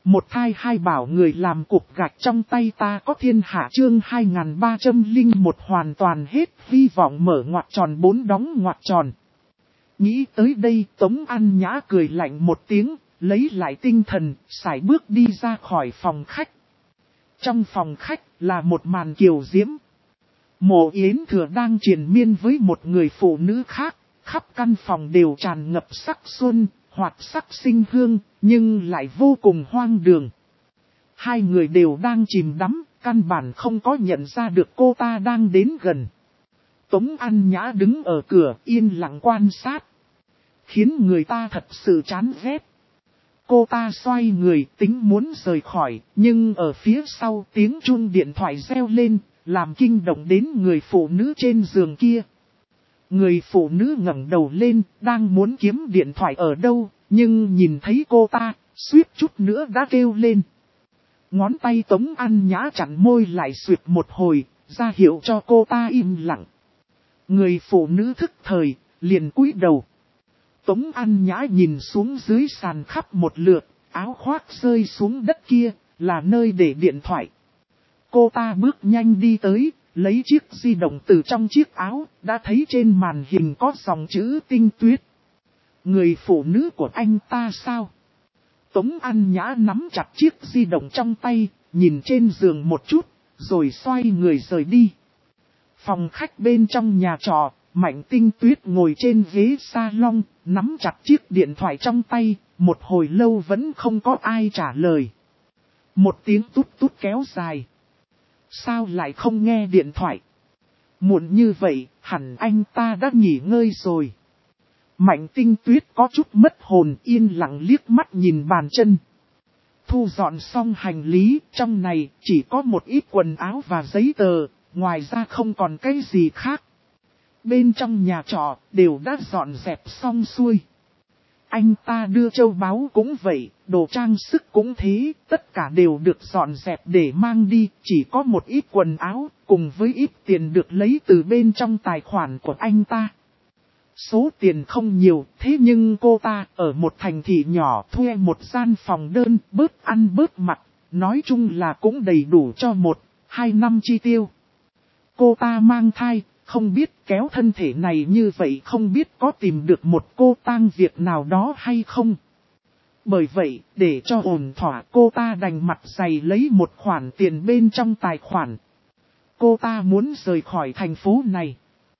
Một thai hai bảo người làm cục gạch trong tay ta có thiên hạ chương 2301 hoàn toàn hết hy vọng mở ngoặc tròn 4 đóng ngoặc tròn. Nghĩ tới đây Tống An Nhã cười lạnh một tiếng, lấy lại tinh thần, sải bước đi ra khỏi phòng khách. Trong phòng khách là một màn kiều diễm. Mộ Yến Thừa đang triền miên với một người phụ nữ khác, khắp căn phòng đều tràn ngập sắc xuân, hoặc sắc sinh hương, nhưng lại vô cùng hoang đường. Hai người đều đang chìm đắm, căn bản không có nhận ra được cô ta đang đến gần. Tống An Nhã đứng ở cửa yên lặng quan sát, khiến người ta thật sự chán ghét. Cô ta xoay người tính muốn rời khỏi, nhưng ở phía sau tiếng chuông điện thoại reo lên, làm kinh động đến người phụ nữ trên giường kia. Người phụ nữ ngẩng đầu lên, đang muốn kiếm điện thoại ở đâu, nhưng nhìn thấy cô ta, suýt chút nữa đã kêu lên. Ngón tay Tống An Nhã chặn môi lại suyệt một hồi, ra hiệu cho cô ta im lặng. Người phụ nữ thức thời, liền cúi đầu. Tống An Nhã nhìn xuống dưới sàn khắp một lượt, áo khoác rơi xuống đất kia, là nơi để điện thoại. Cô ta bước nhanh đi tới, lấy chiếc di động từ trong chiếc áo, đã thấy trên màn hình có dòng chữ Tinh Tuyết. Người phụ nữ của anh ta sao? Tống An Nhã nắm chặt chiếc di động trong tay, nhìn trên giường một chút, rồi xoay người rời đi. Phòng khách bên trong nhà trọ, Mạnh Tinh Tuyết ngồi trên ghế salon, nắm chặt chiếc điện thoại trong tay, một hồi lâu vẫn không có ai trả lời. Một tiếng tút tút kéo dài. Sao lại không nghe điện thoại? Muộn như vậy, hẳn anh ta đã nghỉ ngơi rồi. Mạnh Tinh Tuyết có chút mất hồn, yên lặng liếc mắt nhìn bàn chân. Thu dọn xong hành lý, trong này chỉ có một ít quần áo và giấy tờ, ngoài ra không còn cái gì khác. Bên trong nhà trọ đều đã dọn dẹp xong xuôi. Anh ta đưa châu báu cũng vậy, đồ trang sức cũng thế, tất cả đều được dọn dẹp để mang đi, chỉ có một ít quần áo, cùng với ít tiền được lấy từ bên trong tài khoản của anh ta. Số tiền không nhiều, thế nhưng cô ta ở một thành thị nhỏ thuê một gian phòng đơn, bớt ăn bớt mặc, nói chung là cũng đầy đủ cho 1-2 năm chi tiêu. Cô ta mang thai, không biết kéo thân thể này như vậy không biết có tìm được một cô tang việc nào đó hay không. Bởi vậy, để cho ổn thỏa cô ta đành mặt dày lấy một khoản tiền bên trong tài khoản. Cô ta muốn rời khỏi thành phố này.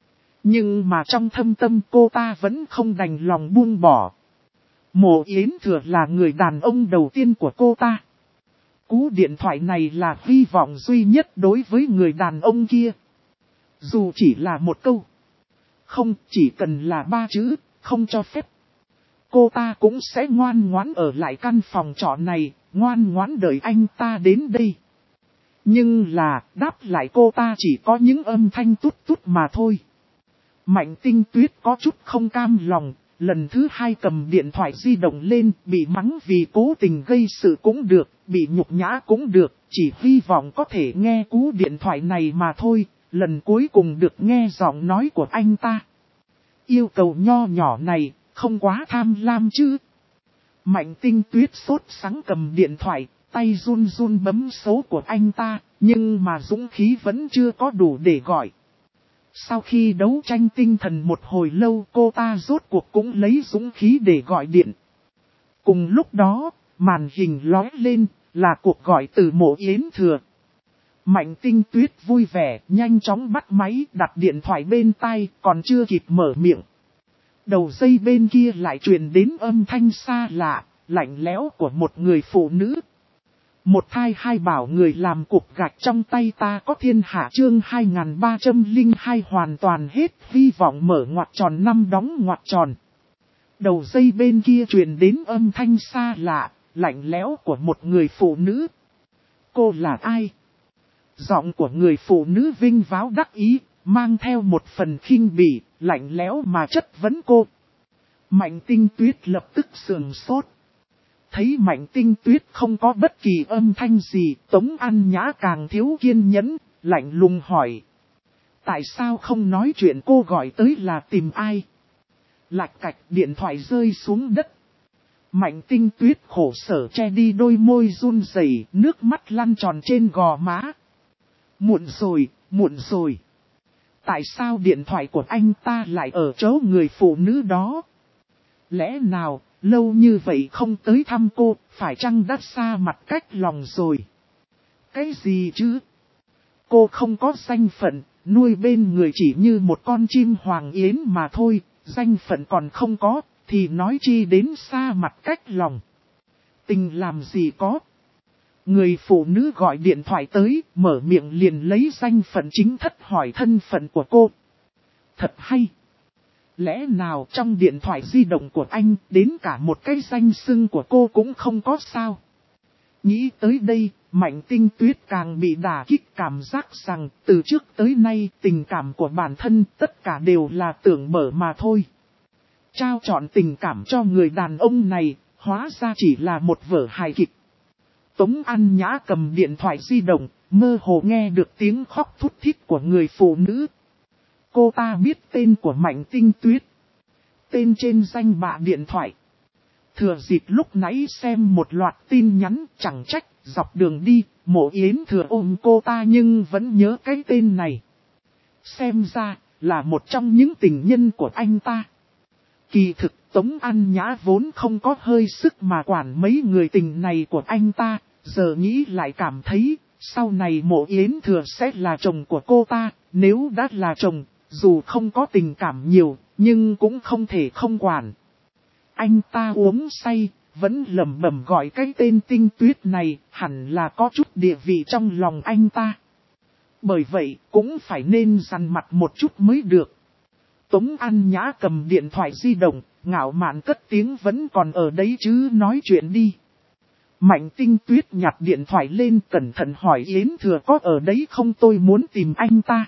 Nhưng mà trong thâm tâm cô ta vẫn không đành lòng buông bỏ. Mộ Yến Thừa là người đàn ông đầu tiên của cô ta. Cú điện thoại này là hy vọng duy nhất đối với người đàn ông kia. Dù chỉ là một câu. Không, chỉ cần là 3 chữ, không cho phép. Cô ta cũng sẽ ngoan ngoãn ở lại căn phòng trọ này, ngoan ngoãn đợi anh ta đến đây. Nhưng là, đáp lại cô ta chỉ có những âm thanh tút tút mà thôi. Mạnh Tinh Tuyết có chút không cam lòng, lần thứ 2 cầm điện thoại di động lên, bị mắng vì cố tình gây sự cũng được, bị nhục nhã cũng được, chỉ hy vọng có thể nghe cú điện thoại này mà thôi, lần cuối cùng được nghe giọng nói của anh ta. Yêu cầu nho nhỏ này, không quá tham lam chứ. Mạnh Tinh Tuyết sốt sắng cầm điện thoại, tay run run bấm số của anh ta, nhưng mà dũng khí vẫn chưa có đủ để gọi. Sau khi đấu tranh tinh thần một hồi lâu cô ta rốt cuộc cũng lấy dũng khí để gọi điện. Cùng lúc đó, màn hình lóe lên, là cuộc gọi từ Mộ Yến Thừa. Mạnh Tinh Tuyết vui vẻ, nhanh chóng bắt máy, đặt điện thoại bên tai, còn chưa kịp mở miệng. Đầu dây bên kia lại truyền đến âm thanh xa lạ, lạnh lẽo của một người phụ nữ. Một thai hai bảo người làm cục gạch trong tay ta có thiên hạ chương 2302 hoàn toàn hết hy vọng mở ngoặc tròn 5 đóng ngoặc tròn. Đầu dây bên kia truyền đến âm thanh xa lạ, lạnh lẽo của một người phụ nữ. Cô là ai? Giọng của người phụ nữ vinh váo đắc ý, mang theo một phần khinh bỉ, lạnh lẽo mà chất vấn cô. Mạnh Tinh Tuyết lập tức sườn sốt. Thấy Mạnh Tinh Tuyết không có bất kỳ âm thanh gì, Tống An Nhã càng thiếu kiên nhẫn, lạnh lùng hỏi. Tại sao không nói chuyện cô gọi tới là tìm ai? Lạch cạch điện thoại rơi xuống đất. Mạnh Tinh Tuyết khổ sở che đi đôi môi run rẩy, nước mắt lăn tròn trên gò má. Muộn rồi, muộn rồi. Tại sao điện thoại của anh ta lại ở chỗ người phụ nữ đó? Lẽ nào, lâu như vậy không tới thăm cô, phải chăng đã xa mặt cách lòng rồi? Cái gì chứ? Cô không có danh phận, nuôi bên người chỉ như một con chim hoàng yến mà thôi, danh phận còn không có, thì nói chi đến xa mặt cách lòng. Tình làm gì có. Người phụ nữ gọi điện thoại tới, mở miệng liền lấy danh phận chính thất hỏi thân phận của cô. Thật hay. Lẽ nào trong điện thoại di động của anh, đến cả một cái danh xưng của cô cũng không có sao? Nghĩ tới đây, Mạnh Tinh Tuyết càng bị đả kích, cảm giác rằng từ trước tới nay tình cảm của bản thân tất cả đều là tưởng mở mà thôi. Trao chọn tình cảm cho người đàn ông này, hóa ra chỉ là một vở hài kịch. Tống An Nhã cầm điện thoại di động, mơ hồ nghe được tiếng khóc thút thít của người phụ nữ. Cô ta biết tên của Mạnh Tinh Tuyết. Tên trên danh bạ điện thoại. Thừa dịp lúc nãy xem một loạt tin nhắn, chẳng trách, dọc đường đi, Mộ Yến Thừa ôm cô ta nhưng vẫn nhớ cái tên này. Xem ra, là một trong những tình nhân của anh ta. Kỳ thực, Tống An Nhã vốn không có hơi sức mà quản mấy người tình này của anh ta, giờ nghĩ lại cảm thấy, sau này Mộ Yến Thừa sẽ là chồng của cô ta, nếu đã là chồng, dù không có tình cảm nhiều, nhưng cũng không thể không quản. Anh ta uống say, vẫn lẩm bẩm gọi cái tên Tinh Tuyết này, hẳn là có chút địa vị trong lòng anh ta. Bởi vậy, cũng phải nên dằn mặt một chút mới được. Tống An Nhã cầm điện thoại di động, ngạo mạn cất tiếng vẫn còn ở đấy chứ, nói chuyện đi. Mạnh Tinh Tuyết nhặt điện thoại lên, cẩn thận hỏi Yến Thừa có ở đấy không, tôi muốn tìm anh ta.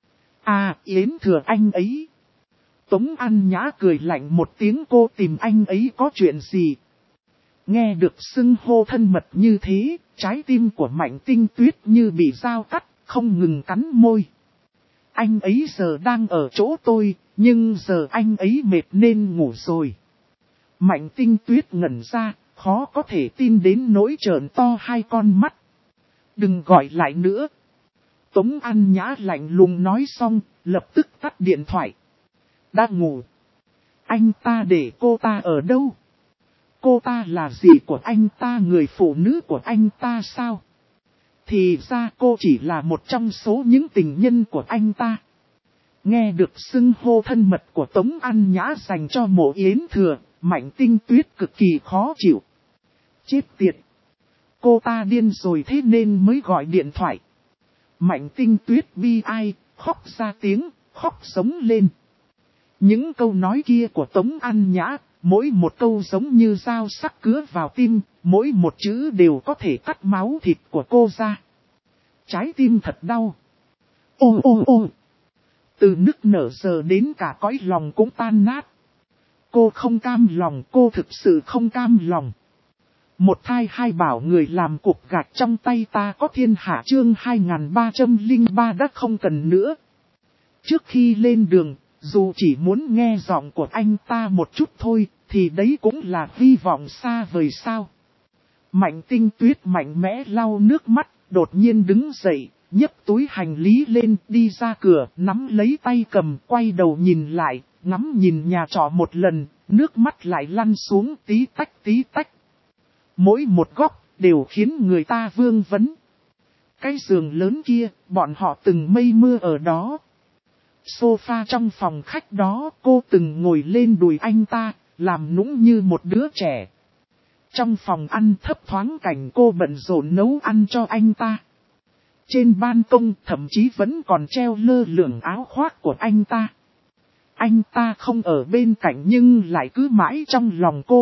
À, Yến Thừa anh ấy. Tống An Nhã cười lạnh một tiếng, cô tìm anh ấy có chuyện gì? Nghe được xưng hô thân mật như thế, trái tim của Mạnh Tinh Tuyết như bị dao cắt, không ngừng cắn môi. Anh ấy giờ đang ở chỗ tôi, nhưng giờ anh ấy mệt nên ngủ rồi. Mạnh Tinh Tuyết ngẩn ra, khó có thể tin đến nỗi trợn to hai con mắt. Đừng gọi lại nữa. Tống An Nhã lạnh lùng nói xong, lập tức tắt điện thoại. Đã ngủ. Anh ta để cô ta ở đâu? Cô ta là gì của anh ta, người phụ nữ của anh ta sao? Thì ra cô chỉ là một trong số những tình nhân của anh ta. Nghe được xưng hô thân mật của Tống An Nhã dành cho Mộ Yến Thừa, Mạnh Tinh Tuyết cực kỳ khó chịu. Chết tiệt! Cô ta điên rồi thế nên mới gọi điện thoại. Mạnh Tinh Tuyết bi ai, khóc ra tiếng, khóc sống lên. Những câu nói kia của Tống An Nhã, mỗi một câu giống như dao sắc cứa vào tim, mỗi một chữ đều có thể cắt máu thịt của cô ra. Trái tim thật đau. Ô ô ô! Từ nức nở giờ đến cả cõi lòng cũng tan nát. Cô không cam lòng, cô thực sự không cam lòng. Một thai hai bảo người làm cục gạch trong tay ta có thiên hạ, chương 2303 đã không cần nữa. Trước khi lên đường, dù chỉ muốn nghe giọng của anh ta một chút thôi, thì đấy cũng là hy vọng xa vời sao. Mạnh Tinh Tuyết mạnh mẽ lau nước mắt, đột nhiên đứng dậy, nhấc túi hành lý lên, đi ra cửa, nắm lấy tay cầm, quay đầu nhìn lại, ngắm nhìn nhà trọ một lần, nước mắt lại lăn xuống tí tách tí tách. Mỗi một góc, đều khiến người ta vương vấn. Cái giường lớn kia, bọn họ từng mây mưa ở đó. Sofa trong phòng khách đó, cô từng ngồi lên đùi anh ta, làm nũng như một đứa trẻ. Trong phòng ăn thấp thoáng cảnh cô bận rộn nấu ăn cho anh ta. Trên ban công thậm chí vẫn còn treo lơ lửng áo khoác của anh ta. Anh ta không ở bên cạnh nhưng lại cứ mãi trong lòng cô.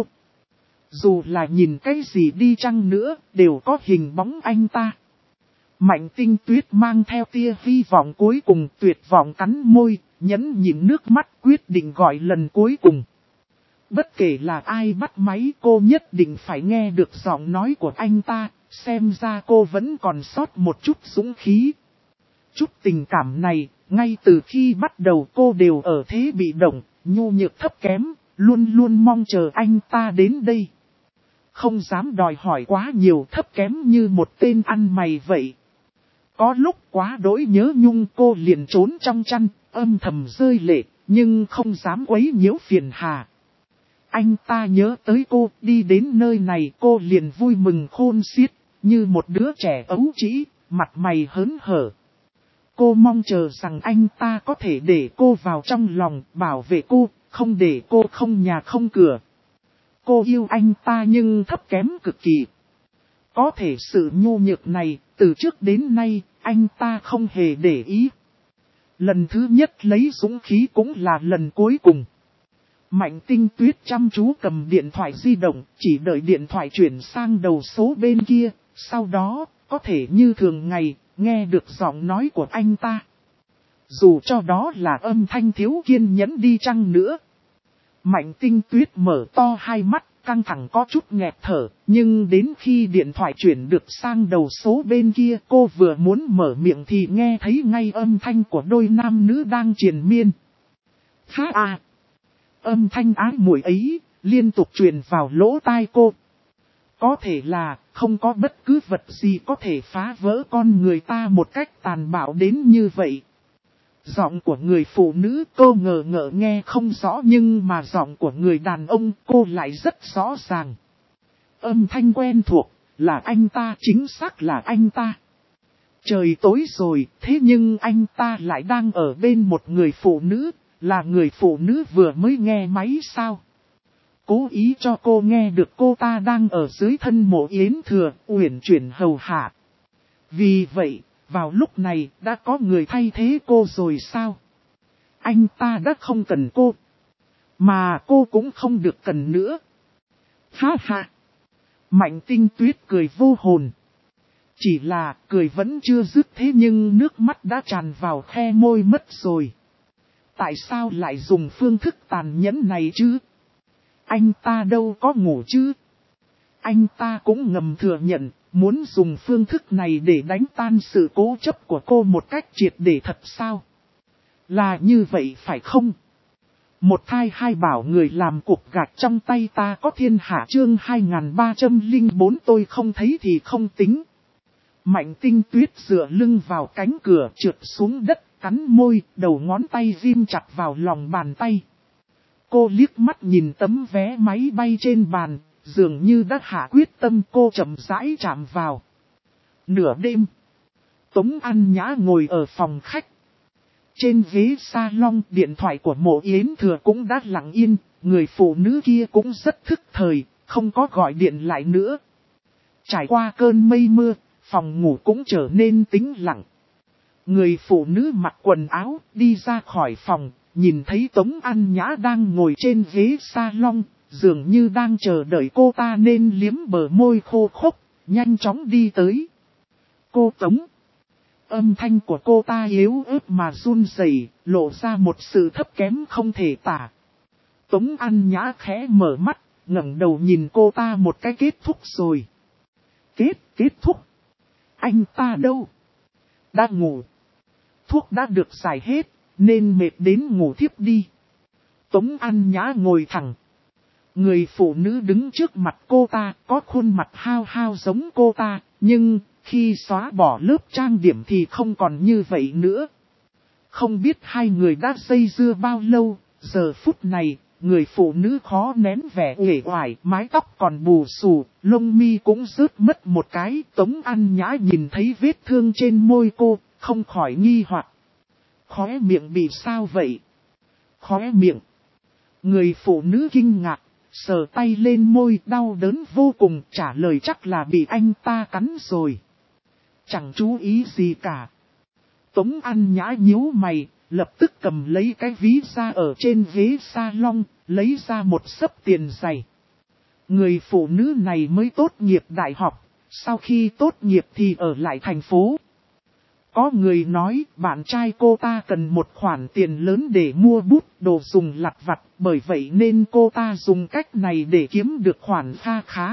Dù là nhìn cái gì đi chăng nữa, đều có hình bóng anh ta. Mạnh Tinh Tuyết mang theo tia hy vọng cuối cùng, tuyệt vọng cắn môi, nhẫn nhịn nước mắt, quyết định gọi lần cuối cùng. Bất kể là ai bắt máy, cô nhất định phải nghe được giọng nói của anh ta, xem ra cô vẫn còn sót một chút dũng khí. Chút tình cảm này, ngay từ khi bắt đầu cô đều ở thế bị động, nhu nhược thấp kém, luôn luôn mong chờ anh ta đến đây. không dám đòi hỏi quá nhiều, thấp kém như một tên ăn mày vậy. Có lúc quá đỗi nhớ nhung cô liền trốn trong chăn, âm thầm rơi lệ, nhưng không dám quấy nhiễu phiền hà. Anh ta nhớ tới cô, đi đến nơi này cô liền vui mừng khôn xiết, như một đứa trẻ ấu trĩ, mặt mày hớn hở. Cô mong chờ rằng anh ta có thể để cô vào trong lòng, bảo vệ cô, không để cô không nhà không cửa. Cô yêu anh ta nhưng thấp kém cực kỳ. Có thể sự nhu nhược này, từ trước đến nay, anh ta không hề để ý. Lần thứ nhất lấy dũng khí cũng là lần cuối cùng. Mạnh Tinh Tuyết chăm chú cầm điện thoại di động, chỉ đợi điện thoại chuyển sang đầu số bên kia, sau đó, có thể như thường ngày, nghe được giọng nói của anh ta. Dù cho đó là âm thanh thiếu kiên nhẫn đi chăng nữa. Mạnh Tinh Tuyết mở to hai mắt, căng thẳng có chút nghẹt thở, nhưng đến khi điện thoại chuyển được sang đầu số bên kia, cô vừa muốn mở miệng thì nghe thấy ngay âm thanh của đôi nam nữ đang triền miên. Phá à! Âm thanh ái muội ấy, liên tục truyền vào lỗ tai cô. Có thể là, không có bất cứ vật gì có thể phá vỡ con người ta một cách tàn bạo đến như vậy. Giọng của người phụ nữ cô ngờ ngợ nghe không rõ, nhưng mà giọng của người đàn ông cô lại rất rõ ràng. Âm thanh quen thuộc, là anh ta, chính xác là anh ta. Trời tối rồi, thế nhưng anh ta lại đang ở bên một người phụ nữ, là người phụ nữ vừa mới nghe máy sao? Cố ý cho cô nghe được cô ta đang ở dưới thân mộ Yến Thừa, uyển chuyển hầu hạ. Vì vậy, vào lúc này đã có người thay thế cô rồi sao? Anh ta đã không cần cô, mà cô cũng không được cần nữa. Ha ha! Mạnh Tinh Tuyết cười vô hồn. Chỉ là cười vẫn chưa dứt, thế nhưng nước mắt đã tràn vào khe môi mất rồi. Tại sao lại dùng phương thức tàn nhẫn này chứ? Anh ta đâu có ngủ chứ? Anh ta cũng ngầm thừa nhận, muốn dùng phương thức này để đánh tan sự cố chấp của cô một cách triệt để thật sao? Là như vậy phải không? Một thai hai bảo người làm cục gạch trong tay ta có thiên hạ chương 2304 tôi không thấy thì không tính. Mạnh Tinh Tuyết dựa lưng vào cánh cửa trượt xuống đất, cắn môi, đầu ngón tay ghim chặt vào lòng bàn tay. Cô liếc mắt nhìn tấm vé máy bay trên bàn, dường như đã hạ quyết tâm, cô chậm rãi chạm vào. Nửa đêm, Tống An Nhã ngồi ở phòng khách. Trên ghế salon, điện thoại của mộ Yến Thừa cũng đã lặng yên, người phụ nữ kia cũng rất thức thời, không có gọi điện lại nữa. Trải qua cơn mây mưa, phòng ngủ cũng trở nên tĩnh lặng. Người phụ nữ mặc quần áo, đi ra khỏi phòng, nhìn thấy Tống An Nhã đang ngồi trên ghế salon, dường như đang chờ đợi cô ta nên liếm bờ môi khô khốc, nhanh chóng đi tới. Cô Tống. Âm thanh của cô ta yếu ớt mà run rẩy, lộ ra một sự thấp kém không thể tả. Tống An Nhã khẽ mở mắt, ngẩng đầu nhìn cô ta một cái. Kết thúc rồi. Kết thúc. Anh ta đâu? Đã ngủ. Thuốc đã được xài hết, nên mệt đến ngủ thiếp đi. Tống An Nhã ngồi thẳng. Người phụ nữ đứng trước mặt cô ta, có khuôn mặt hao hao giống cô ta, nhưng khi xóa bỏ lớp trang điểm thì không còn như vậy nữa. Không biết hai người đã dây dưa bao lâu, giờ phút này, người phụ nữ khó nén vẻ uể oải, mái tóc còn bù xù, lông mi cũng rớt mất một cái. Tống An Nhã nhìn thấy vết thương trên môi cô, không khỏi nghi hoặc. Khóe miệng bị sao vậy? Khóe miệng. Người phụ nữ kinh ngạc, sờ tay lên môi, đau đớn vô cùng, trả lời chắc là bị anh ta cắn rồi. Chẳng chú ý gì cả. Tống An Nhã nhíu mày, lập tức cầm lấy cái ví ra ở trên ghế salon, lấy ra một xấp tiền dày. Người phụ nữ này mới tốt nghiệp đại học, sau khi tốt nghiệp thì ở lại thành phố. Có người nói bạn trai cô ta cần một khoản tiền lớn để mua bút, đồ dùng lặt vặt, bởi vậy nên cô ta dùng cách này để kiếm được khoản kha khá.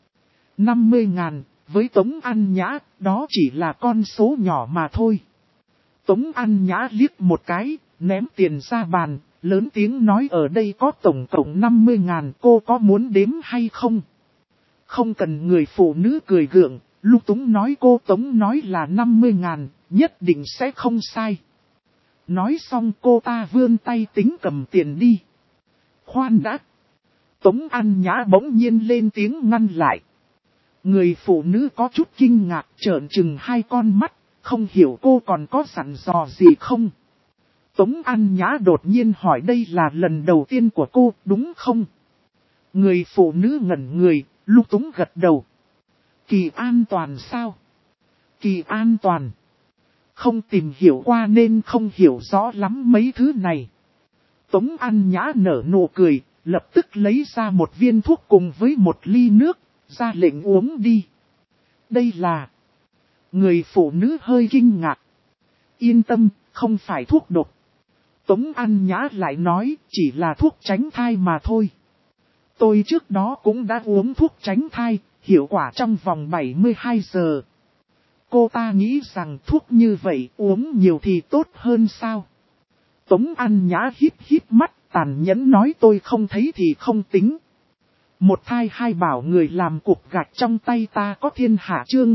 50.000, với Tống An Nhã, đó chỉ là con số nhỏ mà thôi. Tống An Nhã liếc một cái, ném tiền ra bàn, lớn tiếng nói ở đây có tổng cộng 50.000, cô có muốn đếm hay không? Không cần, người phụ nữ cười gượng, lung túng nói, cô Tống nói là 50.000, nhất định sẽ không sai. Nói xong cô ta vươn tay tính cầm tiền đi. Khoan đã. Tống An Nhã bỗng nhiên lên tiếng ngăn lại. Người phụ nữ có chút kinh ngạc trợn trừng hai con mắt, không hiểu cô còn có dặn dò gì không. Tống An Nhã đột nhiên hỏi, đây là lần đầu tiên của cô đúng không? Người phụ nữ ngẩn người, lung túng gật đầu. Kỳ an toàn sao? Kỳ an toàn. Không tìm hiểu qua nên không hiểu rõ lắm mấy thứ này. Tống An Nhã nở nụ cười, lập tức lấy ra một viên thuốc cùng với một ly nước, ra lệnh uống đi. Đây là... Người phụ nữ hơi kinh ngạc. Yên tâm, không phải thuốc độc. Tống An Nhã lại nói, chỉ là thuốc tránh thai mà thôi. Tôi trước đó cũng đã uống thuốc tránh thai, hiệu quả trong vòng 72 giờ. Cô ta nghĩ rằng thuốc như vậy uống nhiều thì tốt hơn sao? Tống An Nhã híp híp mắt, tàn nhẫn nói, tôi không thấy thì không tính. Một thai hai bảo, người làm cục gạch trong tay ta có thiên hạ, chương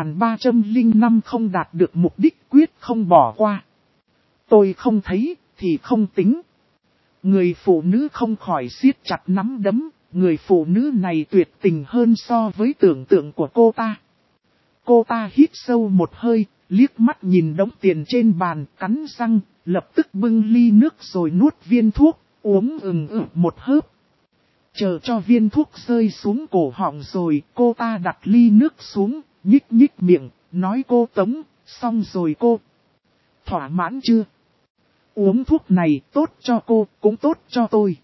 2305, không đạt được mục đích quyết không bỏ qua. Tôi không thấy thì không tính. Người phụ nữ không khỏi siết chặt nắm đấm, người phụ nữ này tuyệt tình hơn so với tưởng tượng của cô ta. Cô ta hít sâu một hơi, liếc mắt nhìn đống tiền trên bàn, cắn răng, lập tức bưng ly nước rồi nuốt viên thuốc, uống một hớp. Chờ cho viên thuốc rơi xuống cổ họng rồi, cô ta đặt ly nước xuống, nhích nhích miệng, nói, cô Tống, xong rồi cô. Thỏa mãn chưa? Uống thuốc này tốt cho cô, cũng tốt cho tôi.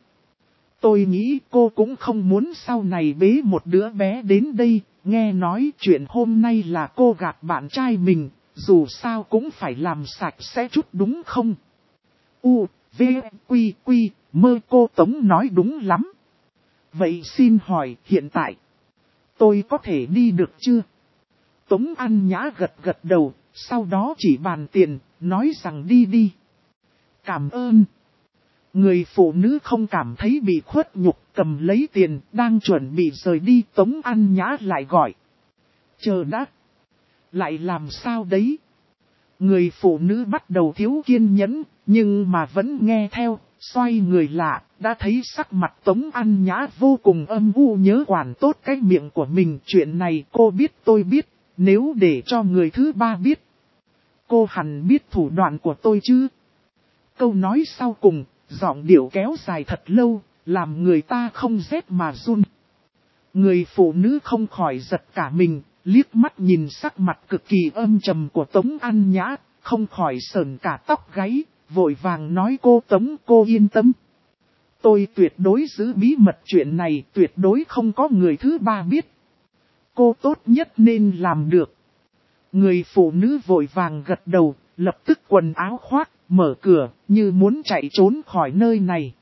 Tôi nghĩ cô cũng không muốn sau này bế một đứa bé đến đây, nghe nói chuyện hôm nay là cô gạt bạn trai mình, dù sao cũng phải làm sạch sẽ chút đúng không? U, V, Quy, Quy, mơ, cô Tống nói đúng lắm. Vậy xin hỏi hiện tại, tôi có thể đi được chưa? Tống An Nhã gật gật đầu, sau đó chỉ bàn tiền, nói rằng đi đi. Cảm ơn. Người phụ nữ không cảm thấy bị khuất nhục, cầm lấy tiền, đang chuẩn bị rời đi, Tống An Nhã lại gọi. Chờ đã. Lại làm sao đấy? Người phụ nữ bắt đầu thiếu kiên nhẫn, nhưng mà vẫn nghe theo, xoay người lạ, đã thấy sắc mặt Tống An Nhã vô cùng âm u, nhớ quản tốt cái miệng của mình. Chuyện này cô biết, tôi biết, nếu để cho người thứ ba biết, cô hẳn biết thủ đoạn của tôi chứ. Câu nói sau cùng, giọng điệu kéo dài thật lâu, làm người ta không rét mà run. Người phụ nữ không khỏi giật cả mình, liếc mắt nhìn sắc mặt cực kỳ âm trầm của Tống An Nhã, không khỏi sởn cả tóc gáy, vội vàng nói, cô Tống, cô yên tâm. Tôi tuyệt đối giữ bí mật chuyện này, tuyệt đối không có người thứ ba biết. Cô tốt nhất nên làm được. Người phụ nữ vội vàng gật đầu, lập tức quần áo khoác, mở cửa, như muốn chạy trốn khỏi nơi này.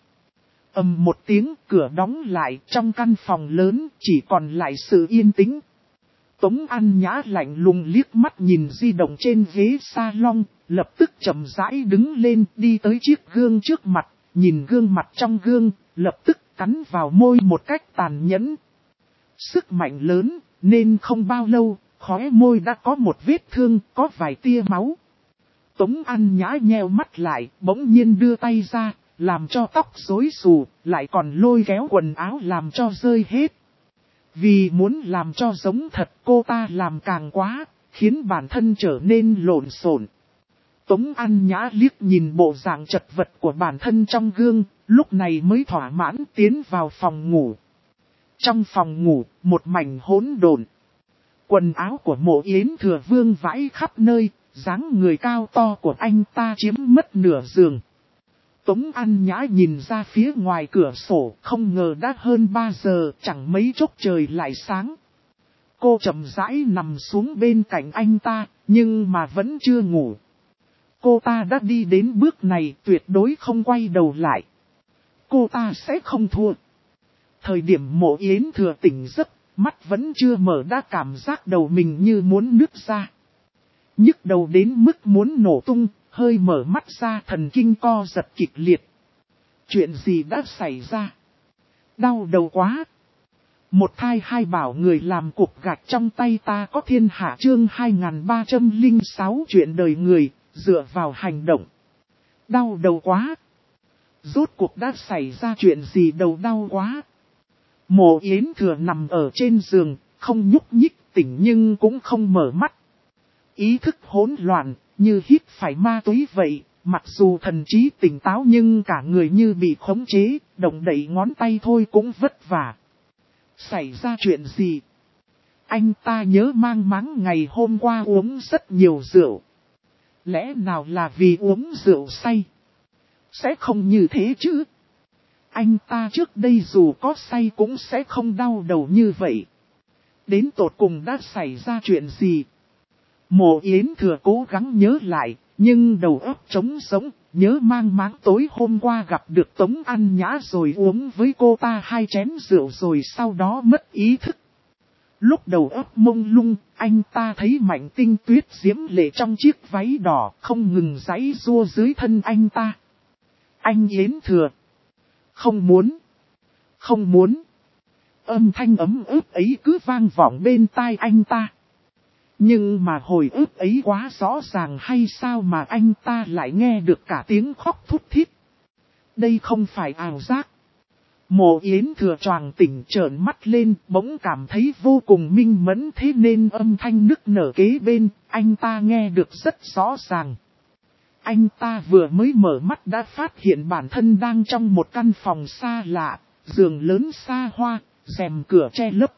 Ầm một tiếng, cửa đóng lại, trong căn phòng lớn, chỉ còn lại sự yên tĩnh. Tống An Nhã lạnh lùng liếc mắt nhìn di động trên ghế salon, lập tức chậm rãi đứng lên, đi tới chiếc gương trước mặt, nhìn gương mặt trong gương, lập tức cắn vào môi một cách tàn nhẫn. Sức mạnh lớn, nên không bao lâu, khóe môi đã có một vết thương, có vài tia máu. Tống An Nhã nheo mắt lại, bỗng nhiên đưa tay ra, làm cho tóc rối xù, lại còn lôi kéo quần áo làm cho rơi hết. Vì muốn làm cho giống thật, cô ta làm càng quá, khiến bản thân trở nên lộn xộn. Tống An Nhã liếc nhìn bộ dạng chật vật của bản thân trong gương, lúc này mới thỏa mãn tiến vào phòng ngủ. Trong phòng ngủ, một mảnh hỗn độn. Quần áo của Mộ Yến Thừa vương vãi khắp nơi, dáng người cao to của anh ta chiếm mất nửa giường. Tống An Nhã nhìn ra phía ngoài cửa sổ, không ngờ đã hơn 3 giờ, chẳng mấy chốc trời lại sáng. Cô chậm rãi nằm xuống bên cạnh anh ta, nhưng mà vẫn chưa ngủ. Cô ta đã đi đến bước này, tuyệt đối không quay đầu lại. Cô ta sẽ không thua. Thời điểm Mộ Yến Thừa tỉnh giấc, mắt vẫn chưa mở đã cảm giác đầu mình như muốn nứt ra. Nhức đầu đến mức muốn nổ tung, hơi mở mắt ra thần kinh co giật kịch liệt. Chuyện gì đã xảy ra? Đau đầu quá. Một thai hai bảo người làm cục gạch trong tay ta có thiên hạ chương 2306 chuyện đời người, dựa vào hành động. Đau đầu quá. Rốt cuộc đã xảy ra chuyện gì đầu đau quá. Mộ Yến Thừa nằm ở trên giường, không nhúc nhích, tỉnh nhưng cũng không mở mắt. Ý thức hỗn loạn, như hít phải ma túy vậy, mặc dù thần trí tỉnh táo nhưng cả người như bị khống chế, động đậy ngón tay thôi cũng vất vả. Xảy ra chuyện gì? Anh ta nhớ mang máng ngày hôm qua uống rất nhiều rượu. Lẽ nào là vì uống rượu say? Sẽ không như thế chứ? Anh ta trước đây dù có say cũng sẽ không đau đầu như vậy. Đến tột cùng đã xảy ra chuyện gì? Mộ Yến Thừa cố gắng nhớ lại, nhưng đầu óc trống sống, nhớ mang máng tối hôm qua gặp được Tống An Nhã rồi uống với cô ta 2 chén rượu rồi sau đó mất ý thức. Lúc đầu óc mông lung, anh ta thấy Mạnh Tinh Tuyết diễm lệ trong chiếc váy đỏ không ngừng giãy giụa dưới thân anh ta. Anh Yến Thừa. Không muốn. Không muốn. Âm thanh ấm ức ấy cứ vang vọng bên tai anh ta. Nhưng mà hồi ức ấy quá rõ ràng hay sao mà anh ta lại nghe được cả tiếng khóc thút thít. Đây không phải ảo giác. Mộ Yến Thừa choàng tỉnh trợn mắt lên, bỗng cảm thấy vô cùng minh mẫn, thế nên âm thanh nức nở kế bên, anh ta nghe được rất rõ ràng. Anh ta vừa mới mở mắt đã phát hiện bản thân đang trong một căn phòng xa lạ, giường lớn xa hoa, rèm cửa che lấp.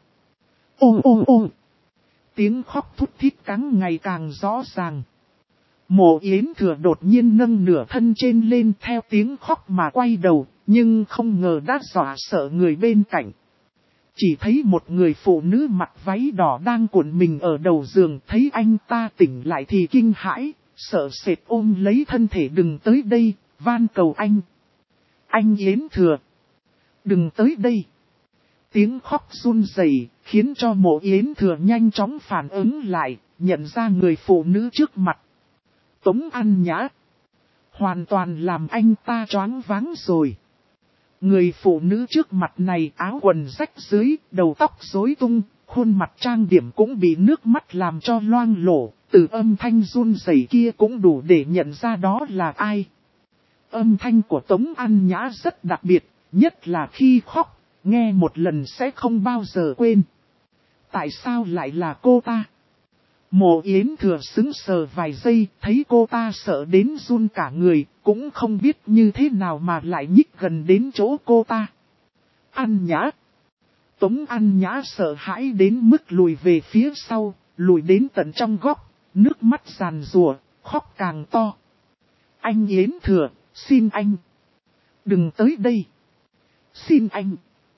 Ô. Tiếng khóc thút thít càng ngày càng rõ ràng. Mộ Yến Thừa đột nhiên nâng nửa thân trên lên theo tiếng khóc mà quay đầu, nhưng không ngờ đã dọa sợ người bên cạnh. Chỉ thấy một người phụ nữ mặc váy đỏ đang cuộn mình ở đầu giường, thấy anh ta tỉnh lại thì kinh hãi, sợ sệt ôm lấy thân thể đừng tới đây, van cầu anh. Anh Yến Thừa. Đừng tới đây. Tiếng khóc run rẩy khiến cho Mộ Yến Thừa nhanh chóng phản ứng lại, nhận ra người phụ nữ trước mặt. Tống An Nhã. Hoàn toàn làm anh ta choáng váng rồi. Người phụ nữ trước mặt này áo quần rách dưới, đầu tóc rối tung, khuôn mặt trang điểm cũng bị nước mắt làm cho loang lổ, từ âm thanh run rẩy kia cũng đủ để nhận ra đó là ai. Âm thanh của Tống An Nhã rất đặc biệt, nhất là khi khóc, nghe một lần sẽ không bao giờ quên. Tại sao lại là cô ta? Mộ Yến Thừa sững sờ vài giây, thấy cô ta sợ đến run cả người, cũng không biết như thế nào mà lại nhích gần đến chỗ cô ta. An Nhã. Tống An Nhã sợ hãi đến mức lùi về phía sau, lùi đến tận trong góc, nước mắt giàn giụa, khóc càng to. Anh Yến Thừa, xin anh. Đừng tới đây. Xin anh.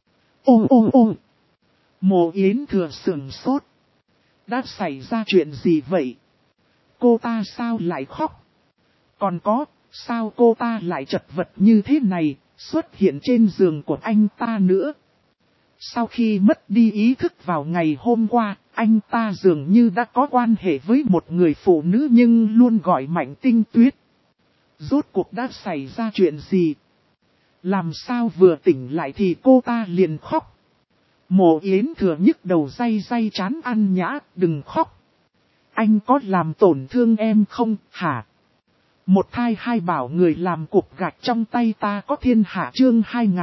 Ô. Mộ Yến Thừa sửng sốt. Đã xảy ra chuyện gì vậy? Cô ta sao lại khóc? Còn có, sao cô ta lại chật vật như thế này, xuất hiện trên giường của anh ta nữa? Sau khi mất đi ý thức vào ngày hôm qua, anh ta dường như đã có quan hệ với một người phụ nữ nhưng luôn gọi Mạnh Tinh Tuyết. Rốt cuộc đã xảy ra chuyện gì? Làm sao vừa tỉnh lại thì cô ta liền khóc? Mộ Yến Thừa nhức đầu day chán An Nhã, đừng khóc. Anh có làm tổn thương em không, hả? Một thai hai bảo người làm cục gạch trong tay ta có thiên hạ chương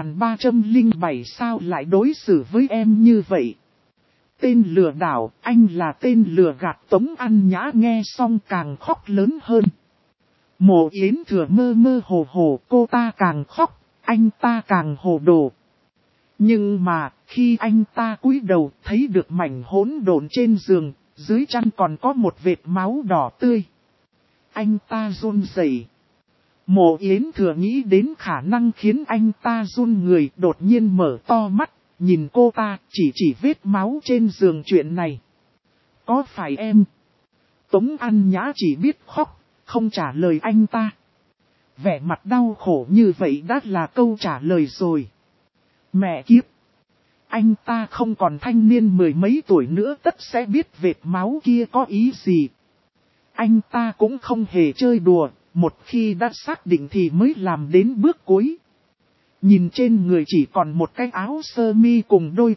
2307 sao lại đối xử với em như vậy? Tên lừa đảo, anh là tên lừa gạt. Tống An Nhã nghe xong càng khóc lớn hơn. Mộ Yến Thừa mơ hồ, cô ta càng khóc, anh ta càng hồ đồ. Nhưng mà, khi anh ta cúi đầu thấy được mảnh hỗn độn trên giường, dưới chăn còn có một vệt máu đỏ tươi. Anh ta run rẩy. Mộ Yến Thừa nghĩ đến khả năng khiến anh ta run người, đột nhiên mở to mắt, nhìn cô ta, chỉ vết máu trên giường chuyện này. Có phải em? Tống An Nhã chỉ biết khóc, không trả lời anh ta. Vẻ mặt đau khổ như vậy đã là câu trả lời rồi. Mẹ kiếp! Anh ta không còn thanh niên mười mấy tuổi nữa tất sẽ biết vệt máu kia có ý gì. Anh ta cũng không hề chơi đùa, một khi đã xác định thì mới làm đến bước cuối. Nhìn trên người chỉ còn một cái áo sơ mi cùng đôi tất,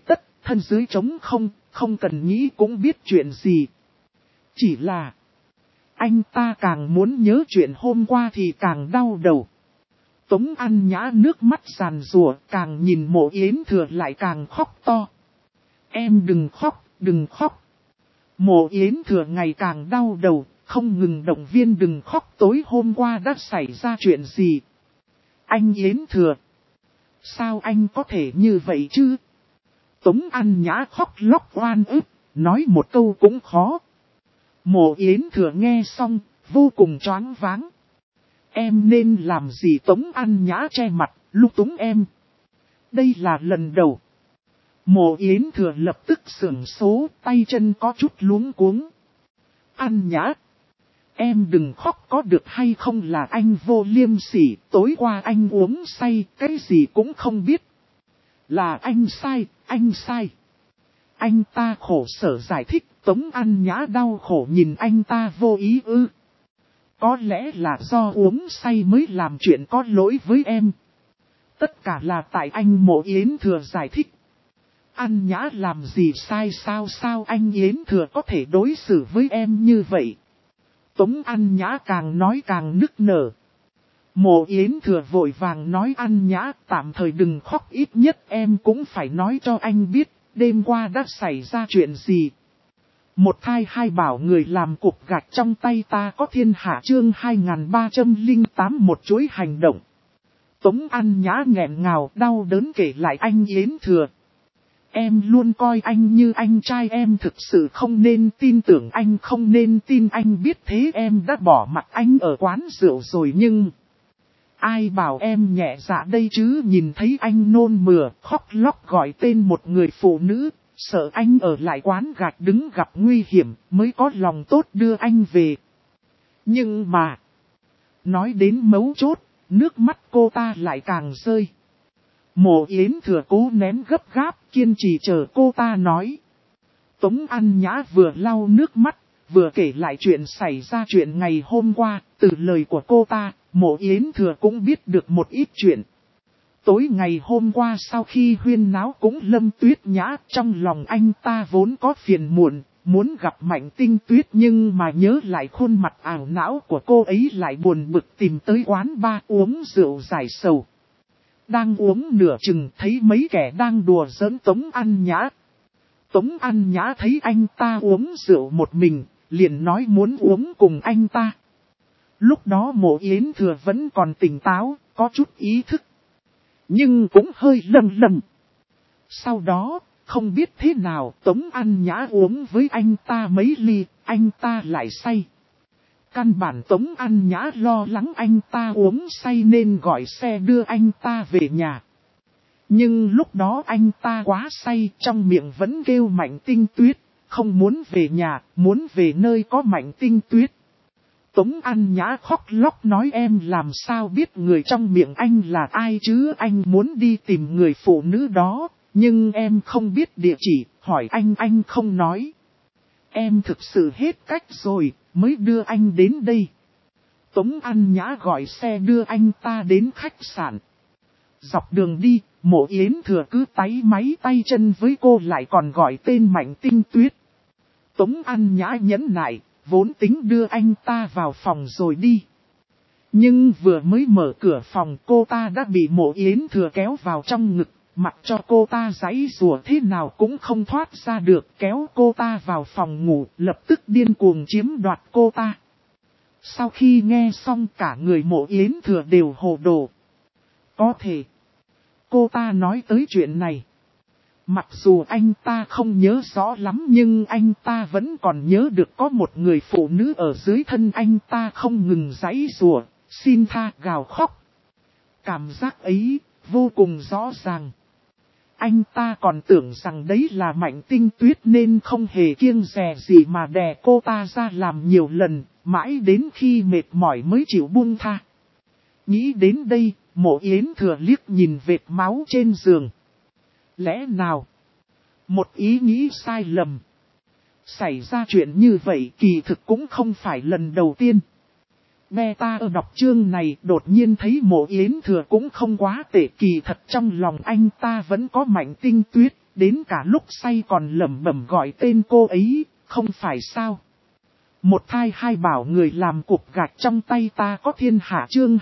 thân dưới trống không, không cần nghĩ cũng biết chuyện gì. Chỉ là, anh ta càng muốn nhớ chuyện hôm qua thì càng đau đầu. Tống An Nhã nước mắt giàn giụa, càng nhìn Mộ Yến Thừa lại càng khóc to. Em đừng khóc, đừng khóc. Mộ Yến Thừa ngày càng đau đầu, không ngừng động viên đừng khóc, tối hôm qua đã xảy ra chuyện gì. Anh Yến Thừa, sao anh có thể như vậy chứ? Tống An Nhã khóc lóc oan ức, nói một câu cũng khó. Mộ Yến Thừa nghe xong, vô cùng choáng váng. Em nên làm gì? Tống An Nhã che mặt, lúc túng em. Đây là lần đầu. Mộ Yến Thừa lập tức sửng số, tay chân có chút luống cuống. An Nhã, em đừng khóc có được hay không, là anh vô liêm sỉ, tối qua anh uống say, cái gì cũng không biết. Là anh sai, anh sai. Anh ta khổ sở giải thích. Tống An Nhã đau khổ nhìn anh ta vô ý ư. Có lẽ là do uống say mới làm chuyện có lỗi với em. Tất cả là tại anh. Mộ Yến Thừa giải thích. An Nhã làm gì sai sao anh Yến Thừa có thể đối xử với em như vậy? Tống An Nhã càng nói càng nức nở. Mộ Yến Thừa vội vàng nói An Nhã tạm thời đừng khóc, ít nhất em cũng phải nói cho anh biết, đêm qua đã xảy ra chuyện gì. Một thai hai bảo người làm cục gạch trong tay ta có thiên hạ chương 2308 một chuỗi hành động. Tống An Nhã nghẹn ngào đau đớn kể lại anh Yến Thừa. Em luôn coi anh như anh trai, em thực sự không nên tin tưởng anh, không nên tin anh, biết thế em đã bỏ mặc anh ở quán rượu rồi, nhưng ai bảo em nhẹ dạ đây chứ? Nhìn thấy anh nôn mửa, khóc lóc gọi tên một người phụ nữ, sợ anh ở lại quán gạch đứng gặp nguy hiểm, mới có lòng tốt đưa anh về. Nhưng mà, nói đến mấu chốt, nước mắt cô ta lại càng rơi. Mộ Yến Thừa cố nén gấp gáp, kiên trì chờ cô ta nói. Tống An Nhã vừa lau nước mắt, vừa kể lại chuyện xảy ra chuyện ngày hôm qua. Từ lời của cô ta, Mộ Yến Thừa cũng biết được một ít chuyện. Tối ngày hôm qua sau khi huyên náo cũng Lâm Tuyết Nhã, trong lòng anh ta vốn có phiền muộn, muốn gặp Mạnh Tinh Tuyết, nhưng mà nhớ lại khuôn mặt ảo não của cô ấy lại buồn bực tìm tới quán bar uống rượu giải sầu. Đang uống nửa chừng thấy mấy kẻ đang đùa giỡn Tống An Nhã. Tống An Nhã thấy anh ta uống rượu một mình, liền nói muốn uống cùng anh ta. Lúc đó Mộ Yến Thừa vẫn còn tỉnh táo, có chút ý thức, nhưng cũng hơi lầm lầm. Sau đó, không biết thế nào Tống An Nhã uống với anh ta mấy ly, anh ta lại say. Căn bản Tống An Nhã lo lắng anh ta uống say nên gọi xe đưa anh ta về nhà. Nhưng lúc đó anh ta quá say, trong miệng vẫn kêu Mạnh Tinh Tuyết, không muốn về nhà, muốn về nơi có Mạnh Tinh Tuyết. Tống An Nhã khóc lóc nói em làm sao biết người trong miệng anh là ai chứ, anh muốn đi tìm người phụ nữ đó, nhưng em không biết địa chỉ, hỏi anh không nói. Em thực sự hết cách rồi, mới đưa anh đến đây. Tống An Nhã gọi xe đưa anh ta đến khách sạn. Dọc đường đi, Mộ Yến Thừa cứ táy máy tay chân với cô, lại còn gọi tên Mạnh Tinh Tuyết. Tống An Nhã nhẫn nại, vốn tính đưa anh ta vào phòng rồi đi. Nhưng vừa mới mở cửa phòng cô ta đã bị Mộ Yến Thừa kéo vào trong ngực, mặc cho cô ta giãy giụa thế nào cũng không thoát ra được, kéo cô ta vào phòng ngủ, lập tức điên cuồng chiếm đoạt cô ta. Sau khi nghe xong cả người Mộ Yến Thừa đều hồ đồ. Có thể, cô ta nói tới chuyện này. Mặc dù anh ta không nhớ rõ lắm nhưng anh ta vẫn còn nhớ được có một người phụ nữ ở dưới thân anh ta không ngừng giãy giụa, xin tha, gào khóc. Cảm giác ấy vô cùng rõ ràng. Anh ta còn tưởng rằng đấy là Mạnh Tinh Tuyết nên không hề kiêng dè gì mà đè cô ta ra làm nhiều lần, mãi đến khi mệt mỏi mới chịu buông tha. Nghĩ đến đây, Mộ Yến Thừa liếc nhìn vệt máu trên giường. Lẽ nào? Một ý nghĩ sai lầm. Xảy ra chuyện như vậy kỳ thực cũng không phải lần đầu tiên. Beta ở đọc chương này đột nhiên thấy Mộ Yến Thừa cũng không quá tệ, kỳ thật trong lòng anh ta vẫn có Mạnh Tinh Tuyết, đến cả lúc say còn lẩm bẩm gọi tên cô ấy, không phải sao? Một thai hai bảo người làm cục gạch trong tay ta có thiên hạ chương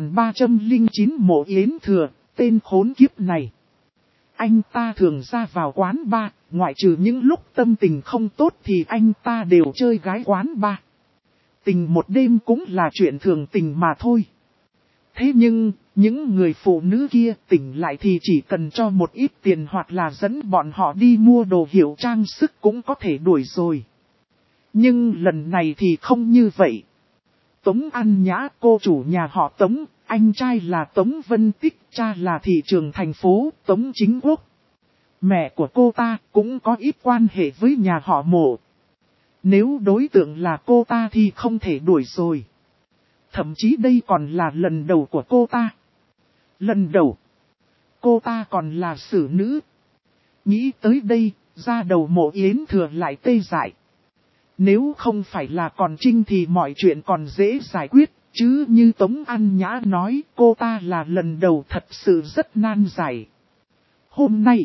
2309 Mộ Yến Thừa, tên khốn kiếp này. Anh ta thường ra vào quán bar, ngoại trừ những lúc tâm tình không tốt thì anh ta đều chơi gái quán bar. Tình một đêm cũng là chuyện thường tình mà thôi. Thế nhưng, những người phụ nữ kia tỉnh lại thì chỉ cần cho một ít tiền hoặc là dẫn bọn họ đi mua đồ hiệu trang sức cũng có thể đuổi rồi. Nhưng lần này thì không như vậy. Tống An Nhã, cô chủ nhà họ Tống, anh trai là Tống Vân Tích, cha là thị trưởng thành phố Tống Chính Quốc. Mẹ của cô ta cũng có ít quan hệ với nhà họ Mộ. Nếu đối tượng là cô ta thì không thể đuổi rồi. Thậm chí đây còn là lần đầu của cô ta. Lần đầu, cô ta còn là xử nữ. Nghĩ tới đây, ra đầu Mộ Yến Thừa lại tê dại. Nếu không phải là còn Trinh thì mọi chuyện còn dễ giải quyết, chứ như Tống An Nhã nói cô ta là lần đầu thật sự rất nan giải. Hôm nay,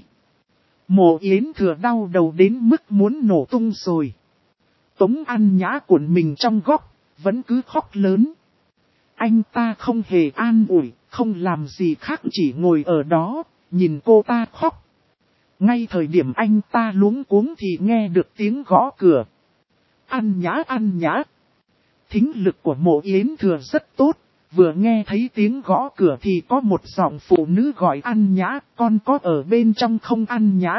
Mộ Yến Thừa đau đầu đến mức muốn nổ tung rồi. Tống An Nhã cuộn mình trong góc, vẫn cứ khóc lớn. Anh ta không hề an ủi, không làm gì khác chỉ ngồi ở đó, nhìn cô ta khóc. Ngay thời điểm anh ta luống cuống thì nghe được tiếng gõ cửa. An Nhã. Thính lực của Mộ Yến Thừa rất tốt, vừa nghe thấy tiếng gõ cửa thì có một giọng phụ nữ gọi An Nhã, con có ở bên trong không An Nhã?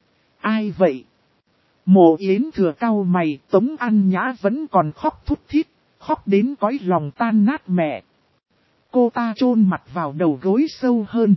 Ai vậy? Mộ Yến Thừa cau mày, Tống An Nhã vẫn còn khóc thút thít, khóc đến cõi lòng tan nát mẹ. Cô ta chôn mặt vào đầu gối sâu hơn.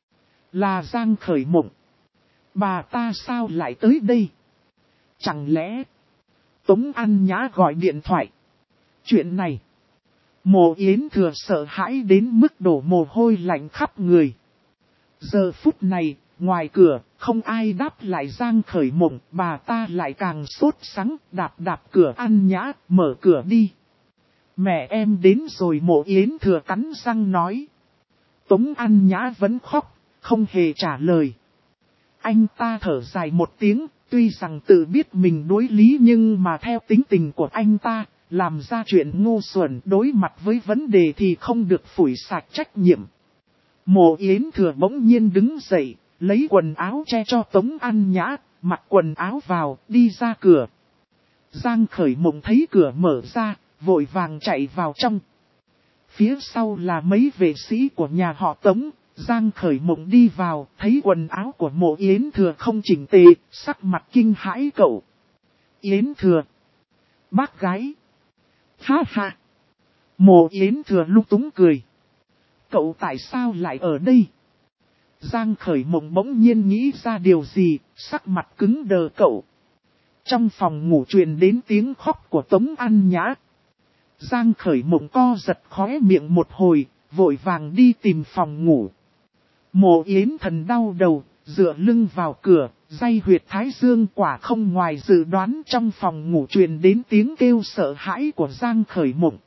Là Giang Khởi Mộng. Bà ta sao lại tới đây? Chẳng lẽ Tống An Nhã gọi điện thoại? Chuyện này, Mộ Yến Thừa sợ hãi đến mức đổ mồ hôi lạnh khắp người. Giờ phút này, ngoài cửa, không ai đáp lại Giang Khởi Mộng, bà ta lại càng sốt sắng, đạp cửa An Nhã, mở cửa đi. Mẹ em đến rồi, Mộ Yến Thừa cắn răng nói. Tống An Nhã vẫn khóc, không hề trả lời. Anh ta thở dài một tiếng, tuy rằng tự biết mình đối lý nhưng mà theo tính tình của anh ta, làm ra chuyện ngu xuẩn đối mặt với vấn đề thì không được phủi sạch trách nhiệm. Mộ Yến Thừa bỗng nhiên đứng dậy, lấy quần áo che cho Tống An Nhã, mặc quần áo vào, đi ra cửa. Giang Khởi Mộng thấy cửa mở ra, vội vàng chạy vào trong. Phía sau là mấy vệ sĩ của nhà họ Tống. Giang Khởi Mộng đi vào, thấy quần áo của Mộ Yến Thừa không chỉnh tề, sắc mặt kinh hãi cậu. Yến Thừa. Bác gái. Ha ha. Mộ Yến Thừa lung túng cười. Cậu tại sao lại ở đây? Giang Khởi Mộng bỗng nhiên nghĩ ra điều gì, sắc mặt cứng đờ cậu. Trong phòng ngủ truyền đến tiếng khóc của Tống An Nhã. Giang Khởi Mộng co giật khóe miệng một hồi, vội vàng đi tìm phòng ngủ. Mộ Yến Thần đau đầu, dựa lưng vào cửa, day huyệt thái dương quả không ngoài dự đoán trong phòng ngủ truyền đến tiếng kêu sợ hãi của Giang Khởi Mộng.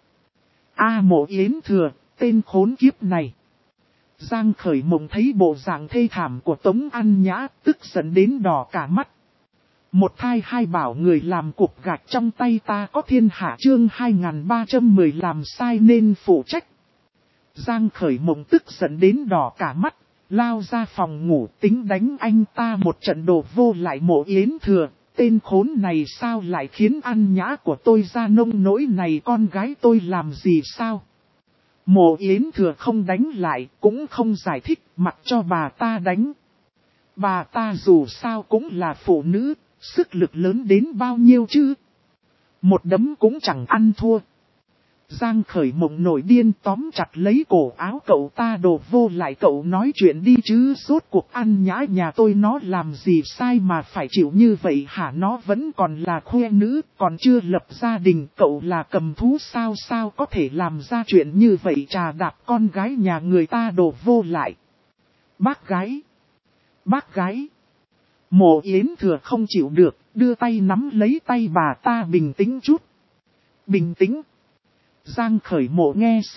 Mộ Yến Thừa, tên khốn kiếp này. Giang Khởi Mộng thấy bộ dạng thê thảm của Tống An Nhã, tức giận đến đỏ cả mắt. Một thai hai bảo người làm cục gạch trong tay ta có thiên hạ chương 2310 làm sai nên phụ trách. Giang Khởi Mộng tức giận đến đỏ cả mắt, lao ra phòng ngủ tính đánh anh ta một trận đồ vô lại. Mộ Yến Thừa, tên khốn này sao lại khiến An Nhã của tôi ra nông nỗi này, con gái tôi làm gì sao? Mộ Yến Thừa không đánh lại, cũng không giải thích, mặc cho bà ta đánh. Bà ta dù sao cũng là phụ nữ, sức lực lớn đến bao nhiêu chứ? Một đấm cũng chẳng ăn thua. Giang Khởi Mộng nổi điên tóm chặt lấy cổ áo cậu ta, đồ vô lại, cậu nói chuyện đi chứ, rốt cuộc An Nhã nhà tôi nó làm gì sai mà phải chịu như vậy hả? Nó vẫn còn là khoe nữ, còn chưa lập gia đình, cậu là cầm thú sao có thể làm ra chuyện như vậy, trà đạp con gái nhà người ta, đồ vô lại. Bác gái. Mộ Yến Thừa không chịu được, đưa tay nắm lấy tay bà ta, bình tĩnh chút. Bình tĩnh. Giang Khởi Mộ nghe xong,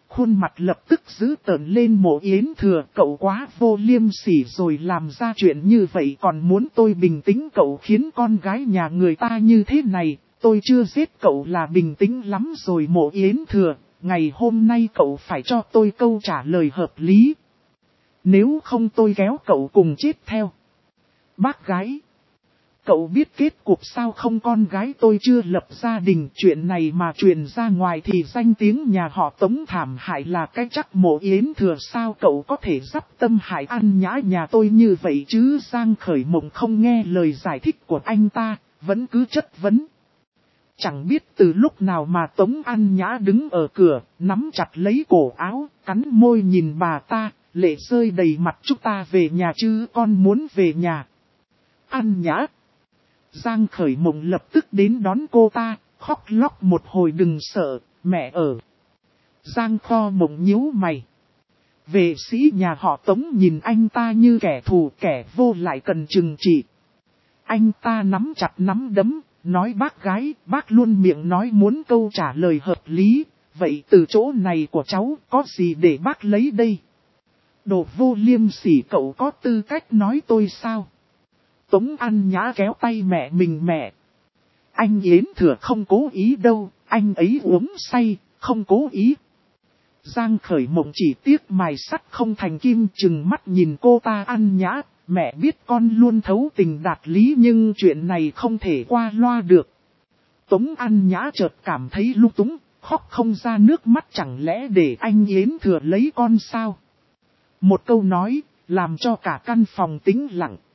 Khuôn mặt lập tức giữ tợn lên Mộ Yến Thừa, cậu quá vô liêm sỉ rồi, làm ra chuyện như vậy còn muốn tôi bình tĩnh, cậu khiến con gái nhà người ta như thế này, tôi chưa giết cậu là bình tĩnh lắm rồi. Mộ Yến Thừa, ngày hôm nay cậu phải cho tôi câu trả lời hợp lý. Nếu không tôi kéo cậu cùng chết theo. Bác gái, cậu biết kết cục sao không? Con gái tôi chưa lập gia đình, chuyện này mà truyền ra ngoài thì danh tiếng nhà họ Tống thảm hại là cái chắc. Mộ Yến Thừa, sao cậu có thể dắp tâm hại An Nhã nhà tôi như vậy chứ? Giang Khởi Mộng không nghe lời giải thích của anh ta, vẫn cứ chất vấn. Chẳng biết từ lúc nào mà Tống An Nhã đứng ở cửa, nắm chặt lấy cổ áo, cắn môi nhìn bà ta, lệ rơi đầy mặt. Chúng ta về nhà chứ, con muốn về nhà. An Nhã. Giang Khởi Mộng lập tức đến đón cô ta, khóc lóc một hồi. Đừng sợ, mẹ ở. Giang Kho Mộng nhíu mày. Vệ sĩ nhà họ Tống nhìn anh ta như kẻ thù, kẻ vô lại cần trừng trị. Anh ta nắm chặt nắm đấm, nói bác gái, bác luôn miệng nói muốn câu trả lời hợp lý, vậy từ chỗ này của cháu có gì để bác lấy đây? Đồ vô liêm sỉ, cậu có tư cách nói tôi sao? Tống An Nhã kéo tay mẹ mình. Mẹ, anh Yến Thừa không cố ý đâu, anh ấy uống say, không cố ý. Giang Khởi Mộng chỉ tiếc mài sắt không thành kim, chừng mắt nhìn cô ta. An Nhã, mẹ biết con luôn thấu tình đạt lý nhưng chuyện này không thể qua loa được. Tống An Nhã chợt cảm thấy lung túng, khóc không ra nước mắt. Chẳng lẽ để anh Yến Thừa lấy con sao? Một câu nói, làm cho cả căn phòng tĩnh lặng.